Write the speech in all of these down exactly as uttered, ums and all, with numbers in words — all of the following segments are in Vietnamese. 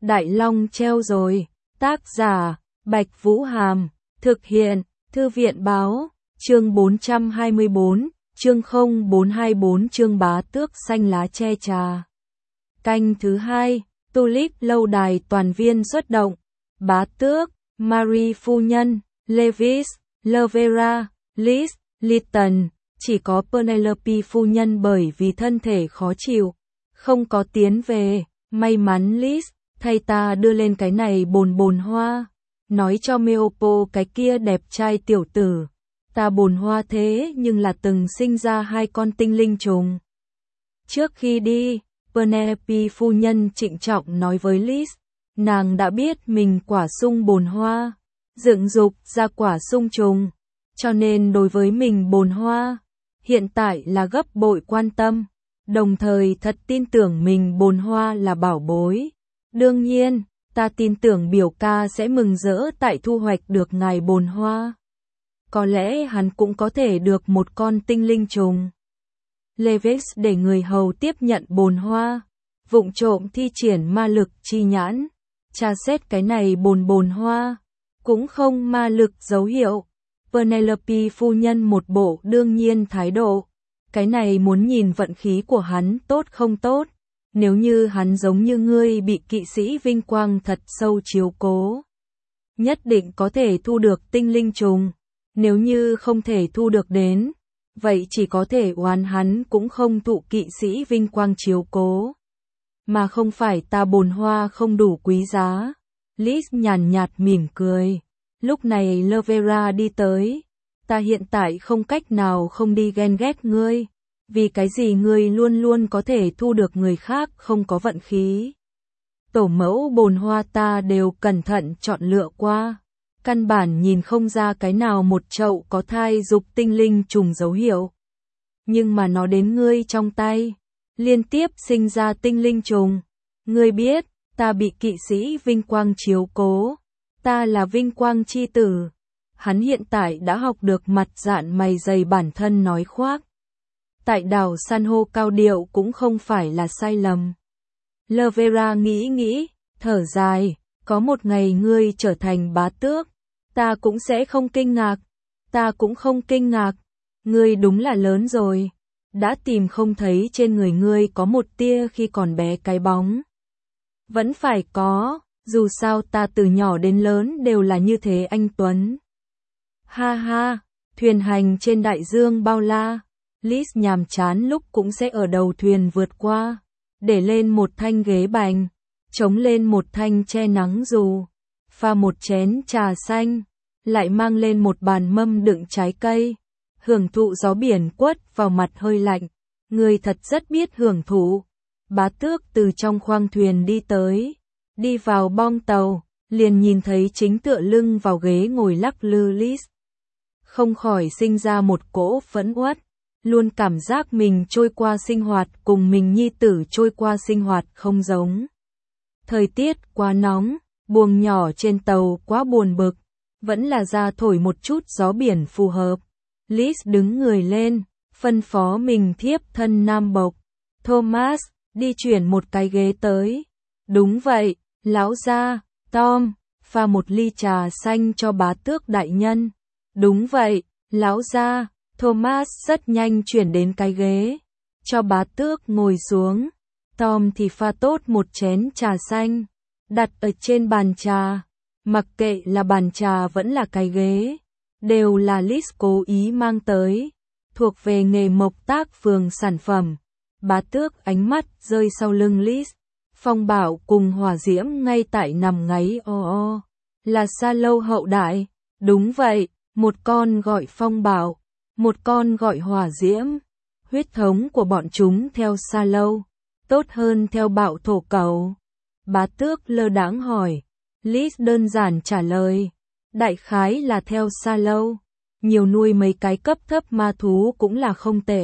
Đại Long treo rồi. Tác giả, Bạch Vũ Hàm. Thực hiện, Thư viện Báo. Chương bốn trăm hai mươi tư, chương không bốn hai tư chương Bá Tước xanh lá che trà. Canh thứ hai, Tulip lâu đài toàn viên xuất động. Bá Tước, Marie phu nhân, Lewis, Lovera, Liz, Lytton, chỉ có Penelope phu nhân bởi vì thân thể khó chịu, không có tiến về. May mắn Liz, thay ta đưa lên cái này bồn bồn hoa, nói cho Meopo cái kia đẹp trai tiểu tử. Ta bồn hoa thế nhưng là từng sinh ra hai con tinh linh trùng. Trước khi đi, Penelope phu nhân trịnh trọng nói với Liz, nàng đã biết mình quả sung bồn hoa, dựng dục ra quả sung trùng, cho nên đối với mình bồn hoa, hiện tại là gấp bội quan tâm, đồng thời thật tin tưởng mình bồn hoa là bảo bối. Đương nhiên, ta tin tưởng biểu ca sẽ mừng rỡ tại thu hoạch được ngài bồn hoa. Có lẽ hắn cũng có thể được một con tinh linh trùng. Lewis để người hầu tiếp nhận bồn hoa, vụng trộm thi triển ma lực chi nhãn, tra xét cái này bồn bồn hoa, cũng không ma lực dấu hiệu. Penelope phu nhân một bộ đương nhiên thái độ, cái này muốn nhìn vận khí của hắn tốt không tốt, nếu như hắn giống như ngươi bị kỵ sĩ vinh quang thật sâu chiếu cố, nhất định có thể thu được tinh linh trùng, nếu như không thể thu được đến, vậy chỉ có thể oán hắn cũng không thụ kỵ sĩ vinh quang chiếu cố, mà không phải ta bồn hoa không đủ quý giá. Liz nhàn nhạt mỉm cười. Lúc này Lovera đi tới, ta hiện tại không cách nào không đi ghen ghét ngươi, vì cái gì ngươi luôn luôn có thể thu được người khác không có vận khí. Tổ mẫu bồn hoa ta đều cẩn thận chọn lựa qua, căn bản nhìn không ra cái nào một chậu có thai dục tinh linh trùng dấu hiệu. Nhưng mà nó đến ngươi trong tay, liên tiếp sinh ra tinh linh trùng. Ngươi biết, ta bị kỵ sĩ vinh quang chiếu cố, ta là vinh quang chi tử. Hắn hiện tại đã học được mặt dạn mày dày bản thân nói khoác. Tại đảo san hô cao điệu cũng không phải là sai lầm. Lovera nghĩ nghĩ, thở dài, có một ngày ngươi trở thành bá tước, ta cũng sẽ không kinh ngạc, ta cũng không kinh ngạc, ngươi đúng là lớn rồi, đã tìm không thấy trên người ngươi có một tia khi còn bé cái bóng. Vẫn phải có, dù sao ta từ nhỏ đến lớn đều là như thế anh Tuấn. Ha ha, thuyền hành trên đại dương bao la, Liz nhàm chán lúc cũng sẽ ở đầu thuyền vượt qua, để lên một thanh ghế bành, chống lên một thanh che nắng dù, pha một chén trà xanh, lại mang lên một bàn mâm đựng trái cây, hưởng thụ gió biển quất vào mặt hơi lạnh, người thật rất biết hưởng thụ. Bá tước từ trong khoang thuyền đi tới, đi vào bong tàu, liền nhìn thấy chính tựa lưng vào ghế ngồi lắc lư Liz. Không khỏi sinh ra một cỗ phẫn uất, luôn cảm giác mình trôi qua sinh hoạt cùng mình nhi tử trôi qua sinh hoạt không giống. Thời tiết quá nóng, buồng nhỏ trên tàu quá buồn bực, vẫn là ra thổi một chút gió biển phù hợp. Liz đứng người lên, phân phó mình thiếp thân nam bộc. Thomas, đi chuyển một cái ghế tới. Đúng vậy, lão gia. Tom, pha một ly trà xanh cho bá tước đại nhân. Đúng vậy, lão gia. Thomas rất nhanh chuyển đến cái ghế, cho bá tước ngồi xuống. Tom thì pha tốt một chén trà xanh, đặt ở trên bàn trà. Mặc kệ là bàn trà vẫn là cái ghế, đều là Liz cố ý mang tới, thuộc về nghề mộc tác phường sản phẩm. Bá tước ánh mắt rơi sau lưng Liz. Phong Bảo cùng Hỏa Diễm ngay tại nằm ngáy o o. Là Sa Lâu hậu đại. Đúng vậy, một con gọi Phong Bảo, một con gọi Hỏa Diễm. Huyết thống của bọn chúng theo Sa Lâu, tốt hơn theo Bạo Thổ Cầu. Bá tước lơ đãng hỏi. Liz đơn giản trả lời. Đại khái là theo Sa Lâu. Nhiều nuôi mấy cái cấp thấp ma thú cũng là không tệ.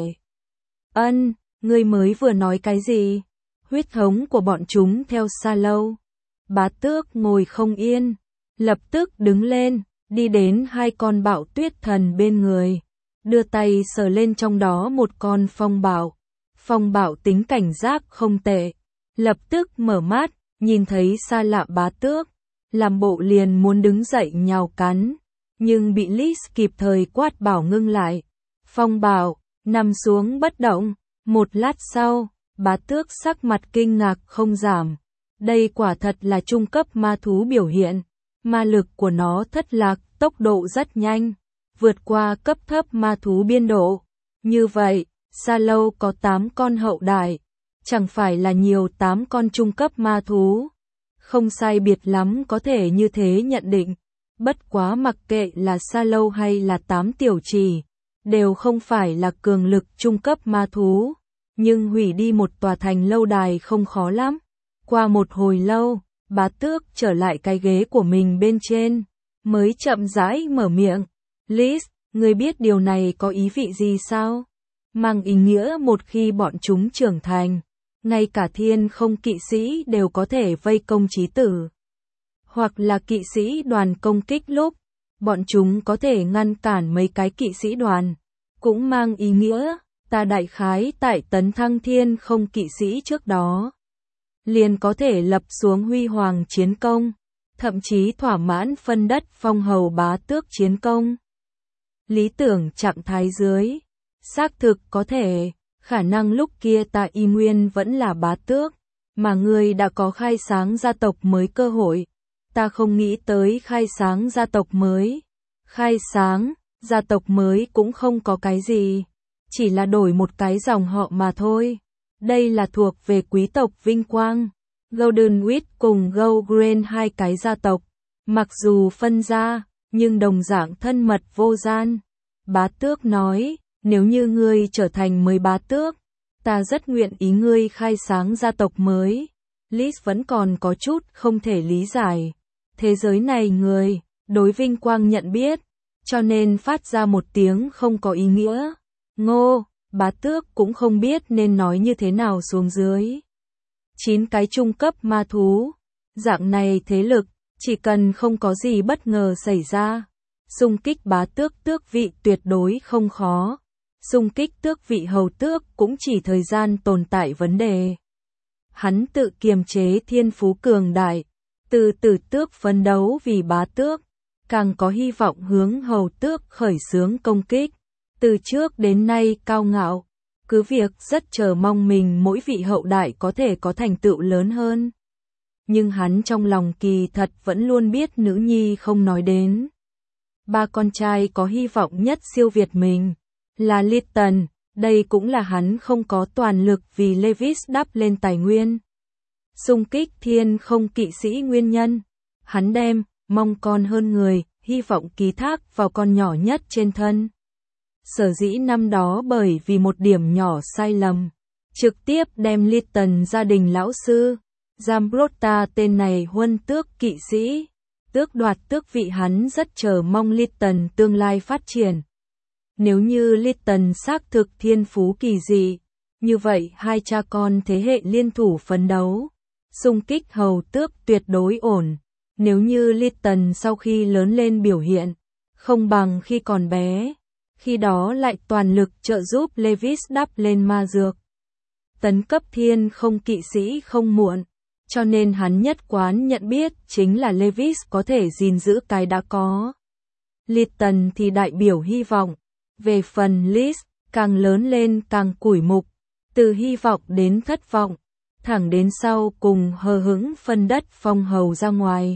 Ân, ngươi mới vừa nói cái gì? Huyết thống của bọn chúng theo Sa Lâu. Bá tước ngồi không yên, lập tức đứng lên, đi đến hai con bạo tuyết thần bên người, đưa tay sờ lên trong đó một con phong bạo. Phong bạo tính cảnh giác không tệ, lập tức mở mắt, nhìn thấy xa lạ Bá Tước, làm bộ liền muốn đứng dậy nhào cắn, nhưng bị Liz kịp thời quát bảo ngưng lại. Phong bảo, nằm xuống bất động, một lát sau, Bá Tước sắc mặt kinh ngạc không giảm. Đây quả thật là trung cấp ma thú biểu hiện, ma lực của nó thất lạc, tốc độ rất nhanh, vượt qua cấp thấp ma thú biên độ. Như vậy, Sa Lâu có tám con hậu đại, chẳng phải là nhiều tám con trung cấp ma thú. Không sai biệt lắm có thể như thế nhận định, bất quá mặc kệ là Sa Lâu hay là tám tiểu trì, đều không phải là cường lực trung cấp ma thú, nhưng hủy đi một tòa thành lâu đài không khó lắm. Qua một hồi lâu, Bá Tước trở lại cái ghế của mình bên trên, mới chậm rãi mở miệng. Liz, ngươi biết điều này có ý vị gì sao? Mang ý nghĩa một khi bọn chúng trưởng thành, ngay cả thiên không kỵ sĩ đều có thể vây công chí tử. Hoặc là kỵ sĩ đoàn công kích lúc, bọn chúng có thể ngăn cản mấy cái kỵ sĩ đoàn. Cũng mang ý nghĩa, ta đại khái tại tấn thăng thiên không kỵ sĩ trước đó, liền có thể lập xuống huy hoàng chiến công, thậm chí thỏa mãn phân đất phong hầu Bá Tước chiến công. Lý tưởng trạng thái dưới, xác thực có thể, khả năng lúc kia ta y nguyên vẫn là Bá Tước, mà ngươi đã có khai sáng gia tộc mới cơ hội. Ta không nghĩ tới khai sáng gia tộc mới. Khai sáng, gia tộc mới cũng không có cái gì, chỉ là đổi một cái dòng họ mà thôi. Đây là thuộc về quý tộc vinh quang. Goldenwich cùng Gowgren hai cái gia tộc, mặc dù phân ra, nhưng đồng dạng thân mật vô gian. Bá Tước nói, nếu như ngươi trở thành mới Bá Tước, ta rất nguyện ý ngươi khai sáng gia tộc mới. Liz vẫn còn có chút không thể lý giải. Thế giới này người, đối vinh quang nhận biết, cho nên phát ra một tiếng không có ý nghĩa. Ngô, Bá Tước cũng không biết nên nói như thế nào xuống dưới. Chín cái trung cấp ma thú, dạng này thế lực, chỉ cần không có gì bất ngờ xảy ra, xung kích Bá Tước tước vị tuyệt đối không khó. Xung kích tước vị hầu tước cũng chỉ thời gian tồn tại vấn đề. Hắn tự kiềm chế thiên phú cường đại, từ từ tước phấn đấu vì Bá Tước, càng có hy vọng hướng hầu tước khởi xướng công kích. Từ trước đến nay cao ngạo, cứ việc rất chờ mong mình mỗi vị hậu đại có thể có thành tựu lớn hơn. Nhưng hắn trong lòng kỳ thật vẫn luôn biết nữ nhi không nói đến. Ba con trai có hy vọng nhất siêu việt mình, là Lytton, đây cũng là hắn không có toàn lực vì Levis đắp lên tài nguyên. Xung kích thiên không kỵ sĩ nguyên nhân, hắn đem, mong con hơn người, hy vọng ký thác vào con nhỏ nhất trên thân. Sở dĩ năm đó bởi vì một điểm nhỏ sai lầm, trực tiếp đem Lytton gia đình lão sư, Zambrotta tên này huân tước kỵ sĩ, tước đoạt tước vị hắn rất chờ mong Lytton tương lai phát triển. Nếu như Lytton xác thực thiên phú kỳ dị, như vậy hai cha con thế hệ liên thủ phấn đấu, xung kích hầu tước tuyệt đối ổn. Nếu như Lytton sau khi lớn lên biểu hiện, không bằng khi còn bé, khi đó lại toàn lực trợ giúp Levis đắp lên ma dược. Tấn cấp thiên không kỵ sĩ không muộn, cho nên hắn nhất quán nhận biết chính là Levis có thể gìn giữ cái đã có. Lytton thì đại biểu hy vọng. Về phần Liz, càng lớn lên càng củi mục, từ hy vọng đến thất vọng, thẳng đến sau cùng hờ hững phân đất phong hầu ra ngoài.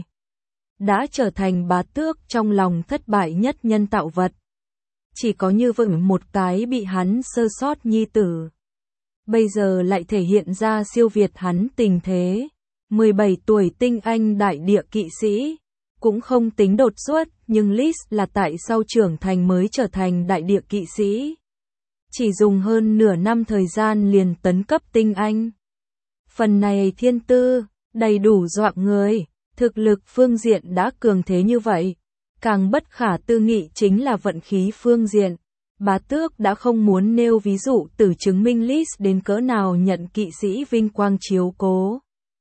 Đã trở thành Bá Tước trong lòng thất bại nhất nhân tạo vật. Chỉ có như vậy một cái bị hắn sơ sót nhi tử. Bây giờ lại thể hiện ra siêu việt hắn tình thế. mười bảy tuổi tinh anh đại địa kỵ sĩ. Cũng không tính đột xuất, nhưng Liz là tại sau trưởng thành mới trở thành đại địa kỵ sĩ. Chỉ dùng hơn nửa năm thời gian liền tấn cấp tinh anh. Phần này thiên tư, đầy đủ dọa người, thực lực phương diện đã cường thế như vậy. Càng bất khả tư nghị chính là vận khí phương diện. Bá Tước đã không muốn nêu ví dụ từ chứng minh Liz đến cỡ nào nhận kỵ sĩ vinh quang chiếu cố.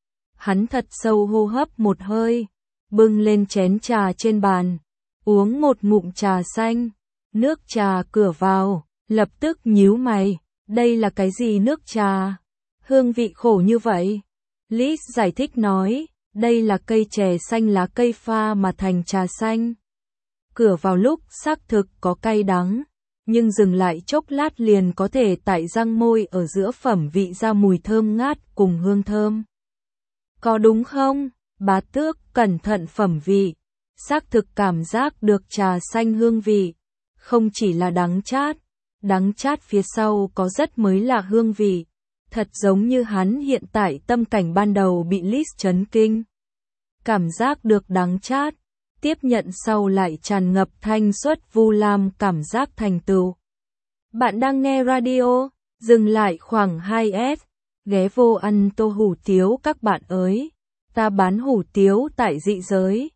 Hắn thật sâu hô hấp một hơi. Bưng lên chén trà trên bàn, uống một ngụm trà xanh, nước trà cửa vào, lập tức nhíu mày, đây là cái gì nước trà? Hương vị khổ như vậy. Liz giải thích nói, đây là cây chè xanh lá cây pha mà thành trà xanh. Cửa vào lúc xác thực có cay đắng, nhưng dừng lại chốc lát liền có thể tại răng môi ở giữa phẩm vị ra mùi thơm ngát cùng hương thơm. Có đúng không? Bá Tước cẩn thận phẩm vị, xác thực cảm giác được trà xanh hương vị, không chỉ là đắng chát, đắng chát phía sau có rất mới lạ hương vị, thật giống như hắn hiện tại tâm cảnh ban đầu bị Liz chấn kinh. Cảm giác được đắng chát, tiếp nhận sau lại tràn ngập thanh suất vu lam cảm giác thành tựu. Bạn đang nghe radio, dừng lại khoảng hai s, ghé vô ăn tô hủ tiếu các bạn ơi, ta bán hủ tiếu tại dị giới.